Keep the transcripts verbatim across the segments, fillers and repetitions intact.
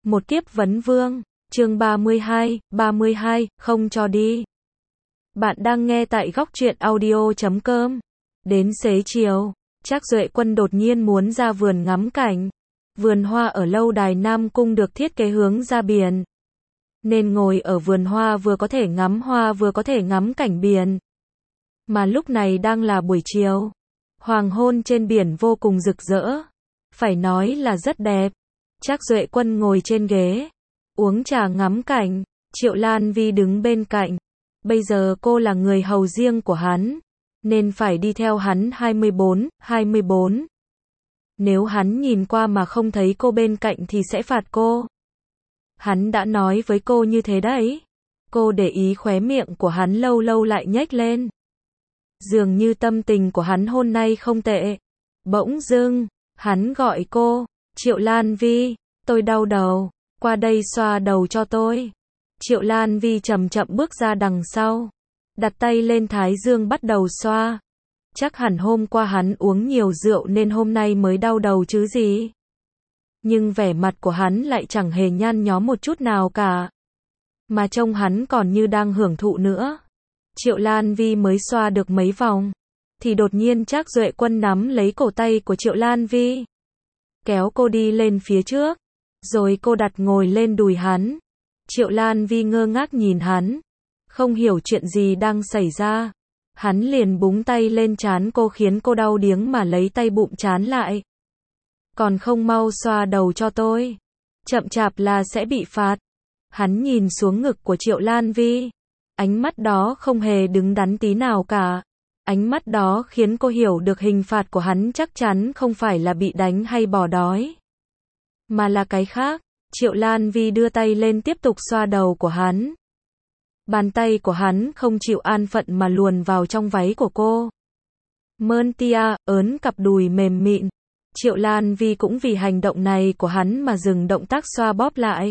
Một kiếp vấn vương, chương ba mươi hai, ba mươi hai, không cho đi. Bạn đang nghe tại góc truyện audio chấm com. Đến xế chiều, Trác Duệ Quân đột nhiên muốn ra vườn ngắm cảnh. Vườn hoa ở lâu đài Nam Cung được thiết kế hướng ra biển. Nên ngồi ở vườn hoa vừa có thể ngắm hoa vừa có thể ngắm cảnh biển. Mà lúc này đang là buổi chiều. Hoàng hôn trên biển vô cùng rực rỡ. Phải nói là rất đẹp. Trác Duệ Quân ngồi trên ghế, uống trà ngắm cảnh, Triệu Lan Vi đứng bên cạnh. Bây giờ cô là người hầu riêng của hắn, nên phải đi theo hắn hai mươi bốn, hai mươi bốn. Nếu hắn nhìn qua mà không thấy cô bên cạnh thì sẽ phạt cô. Hắn đã nói với cô như thế đấy. Cô để ý khóe miệng của hắn lâu lâu lại nhếch lên. Dường như tâm tình của hắn hôm nay không tệ. Bỗng dưng, hắn gọi cô. Triệu Lan Vi, tôi đau đầu, qua đây xoa đầu cho tôi. Triệu Lan Vi chậm chậm bước ra đằng sau, đặt tay lên thái dương bắt đầu xoa. Chắc hẳn hôm qua hắn uống nhiều rượu nên hôm nay mới đau đầu chứ gì. Nhưng vẻ mặt của hắn lại chẳng hề nhăn nhó một chút nào cả. Mà trông hắn còn như đang hưởng thụ nữa. Triệu Lan Vi mới xoa được mấy vòng, thì đột nhiên Trác Duệ Quân nắm lấy cổ tay của Triệu Lan Vi, kéo cô đi lên phía trước, rồi cô đặt ngồi lên đùi hắn. Triệu Lan Vi ngơ ngác nhìn hắn, không hiểu chuyện gì đang xảy ra. Hắn liền búng tay lên trán cô khiến cô đau điếng mà lấy tay bụm trán lại. Còn không mau xoa đầu cho tôi, chậm chạp là sẽ bị phạt. Hắn nhìn xuống ngực của Triệu Lan Vi, ánh mắt đó không hề đứng đắn tí nào cả. Ánh mắt đó khiến cô hiểu được hình phạt của hắn chắc chắn không phải là bị đánh hay bỏ đói, mà là cái khác. Triệu Lan Vi đưa tay lên tiếp tục xoa đầu của hắn. Bàn tay của hắn không chịu an phận mà luồn vào trong váy của cô. Mơn tia, ớn cặp đùi mềm mịn. Triệu Lan Vi cũng vì hành động này của hắn mà dừng động tác xoa bóp lại.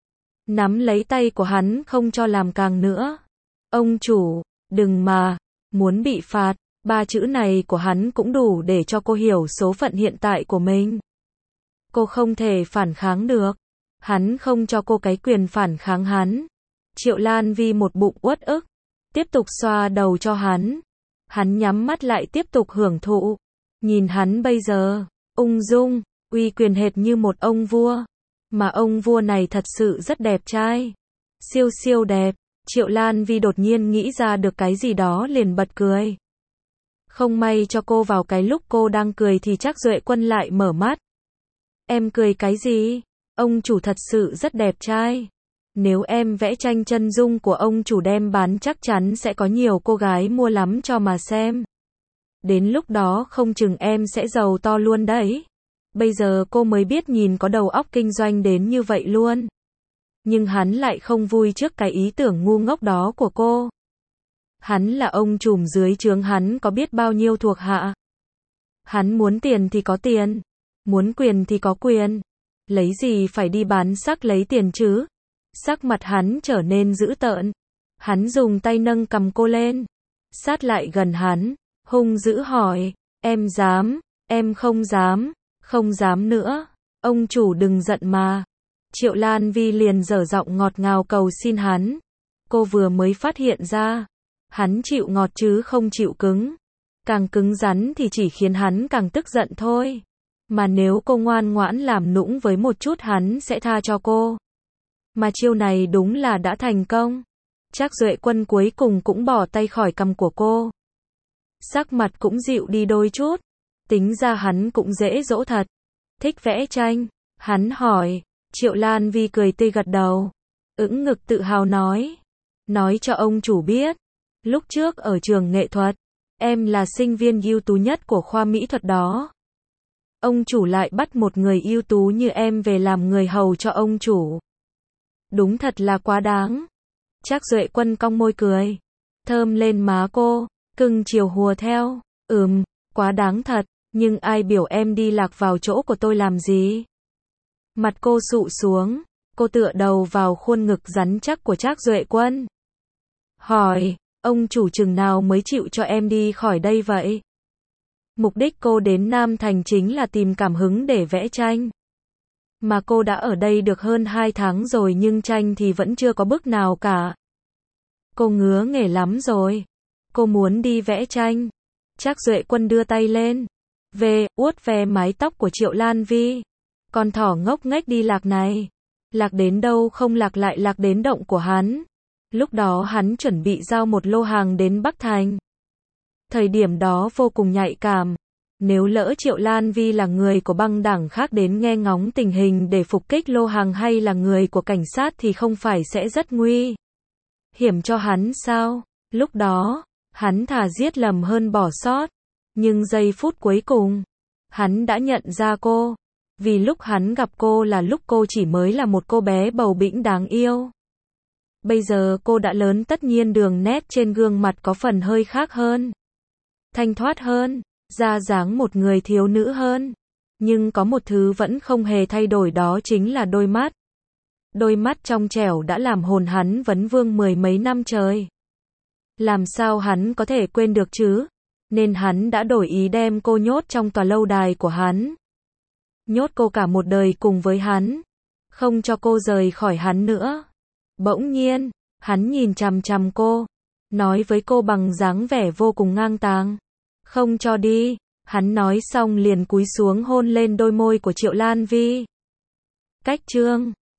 Nắm lấy tay của hắn không cho làm càng nữa. Ông chủ, đừng mà. Muốn bị phạt, ba chữ này của hắn cũng đủ để cho cô hiểu số phận hiện tại của mình. Cô không thể phản kháng được. Hắn không cho cô cái quyền phản kháng hắn. Triệu Lan Vi một bụng uất ức, tiếp tục xoa đầu cho hắn. Hắn nhắm mắt lại tiếp tục hưởng thụ. Nhìn hắn bây giờ, ung dung, uy quyền hệt như một ông vua. Mà ông vua này thật sự rất đẹp trai. Siêu siêu đẹp. Triệu Lan Vi đột nhiên nghĩ ra được cái gì đó liền bật cười. Không may cho cô vào cái lúc cô đang cười thì Trác Duệ Quân lại mở mắt. Em cười cái gì? Ông chủ thật sự rất đẹp trai. Nếu em vẽ tranh chân dung của ông chủ đem bán chắc chắn sẽ có nhiều cô gái mua lắm cho mà xem. Đến lúc đó không chừng em sẽ giàu to luôn đấy. Bây giờ cô mới biết nhìn có đầu óc kinh doanh đến như vậy luôn. Nhưng hắn lại không vui trước cái ý tưởng ngu ngốc đó của cô. Hắn là ông trùm dưới trướng hắn có biết bao nhiêu thuộc hạ. Hắn muốn tiền thì có tiền, muốn quyền thì có quyền. Lấy gì phải đi bán sắc lấy tiền chứ? Sắc mặt hắn trở nên dữ tợn. Hắn dùng tay nâng cầm cô lên, sát lại gần hắn, hung dữ hỏi, em dám, em không dám, không dám nữa. Ông chủ đừng giận mà. Triệu Lan Vi liền dở giọng ngọt ngào cầu xin hắn. Cô vừa mới phát hiện ra, hắn chịu ngọt chứ không chịu cứng. Càng cứng rắn thì chỉ khiến hắn càng tức giận thôi. Mà nếu cô ngoan ngoãn làm nũng với một chút hắn sẽ tha cho cô. Mà chiêu này đúng là đã thành công. Trác Duệ Quân cuối cùng cũng bỏ tay khỏi cằm của cô. Sắc mặt cũng dịu đi đôi chút. Tính ra hắn cũng dễ dỗ thật. Thích vẽ tranh? Hắn hỏi. Triệu Lan Vi cười tươi gật đầu, ưỡn ngực tự hào nói. Nói cho ông chủ biết, lúc trước ở trường nghệ thuật, em là sinh viên ưu tú nhất của khoa mỹ thuật đó. Ông chủ lại bắt một người ưu tú như em về làm người hầu cho ông chủ. Đúng thật là quá đáng. Trác Duệ Quân cong môi cười, thơm lên má cô, cưng chiều hùa theo. Ừm, quá đáng thật, nhưng ai biểu em đi lạc vào chỗ của tôi làm gì? Mặt cô sụ xuống, cô tựa đầu vào khuôn ngực rắn chắc của Trác Duệ Quân. Hỏi, ông chủ chừng nào mới chịu cho em đi khỏi đây vậy? Mục đích cô đến Nam Thành chính là tìm cảm hứng để vẽ tranh. Mà cô đã ở đây được hơn hai tháng rồi nhưng tranh thì vẫn chưa có bức nào cả. Cô ngứa nghề lắm rồi. Cô muốn đi vẽ tranh. Trác Duệ Quân đưa tay lên. Về, uốt ve mái tóc của Triệu Lan Vi. Con thỏ ngốc nghếch đi lạc này. Lạc đến đâu không lạc lại lạc đến động của hắn. Lúc đó hắn chuẩn bị giao một lô hàng đến Bắc Thành. Thời điểm đó vô cùng nhạy cảm. Nếu lỡ Triệu Lan Vi là người của băng đảng khác đến nghe ngóng tình hình để phục kích lô hàng hay là người của cảnh sát thì không phải sẽ rất nguy hiểm cho hắn sao? Lúc đó, hắn thà giết lầm hơn bỏ sót. Nhưng giây phút cuối cùng, hắn đã nhận ra cô. Vì lúc hắn gặp cô là lúc cô chỉ mới là một cô bé bầu bĩnh đáng yêu. Bây giờ cô đã lớn, tất nhiên đường nét trên gương mặt có phần hơi khác hơn. Thanh thoát hơn, da dáng một người thiếu nữ hơn. Nhưng có một thứ vẫn không hề thay đổi, đó chính là đôi mắt. Đôi mắt trong trẻo đã làm hồn hắn vấn vương mười mấy năm trời. Làm sao hắn có thể quên được chứ? Nên hắn đã đổi ý đem cô nhốt trong tòa lâu đài của hắn. Nhốt cô cả một đời cùng với hắn. Không cho cô rời khỏi hắn nữa. Bỗng nhiên, hắn nhìn chằm chằm cô. Nói với cô bằng dáng vẻ vô cùng ngang tàng. Không cho đi. Hắn nói xong liền cúi xuống hôn lên đôi môi của Triệu Lan Vi. Cách chương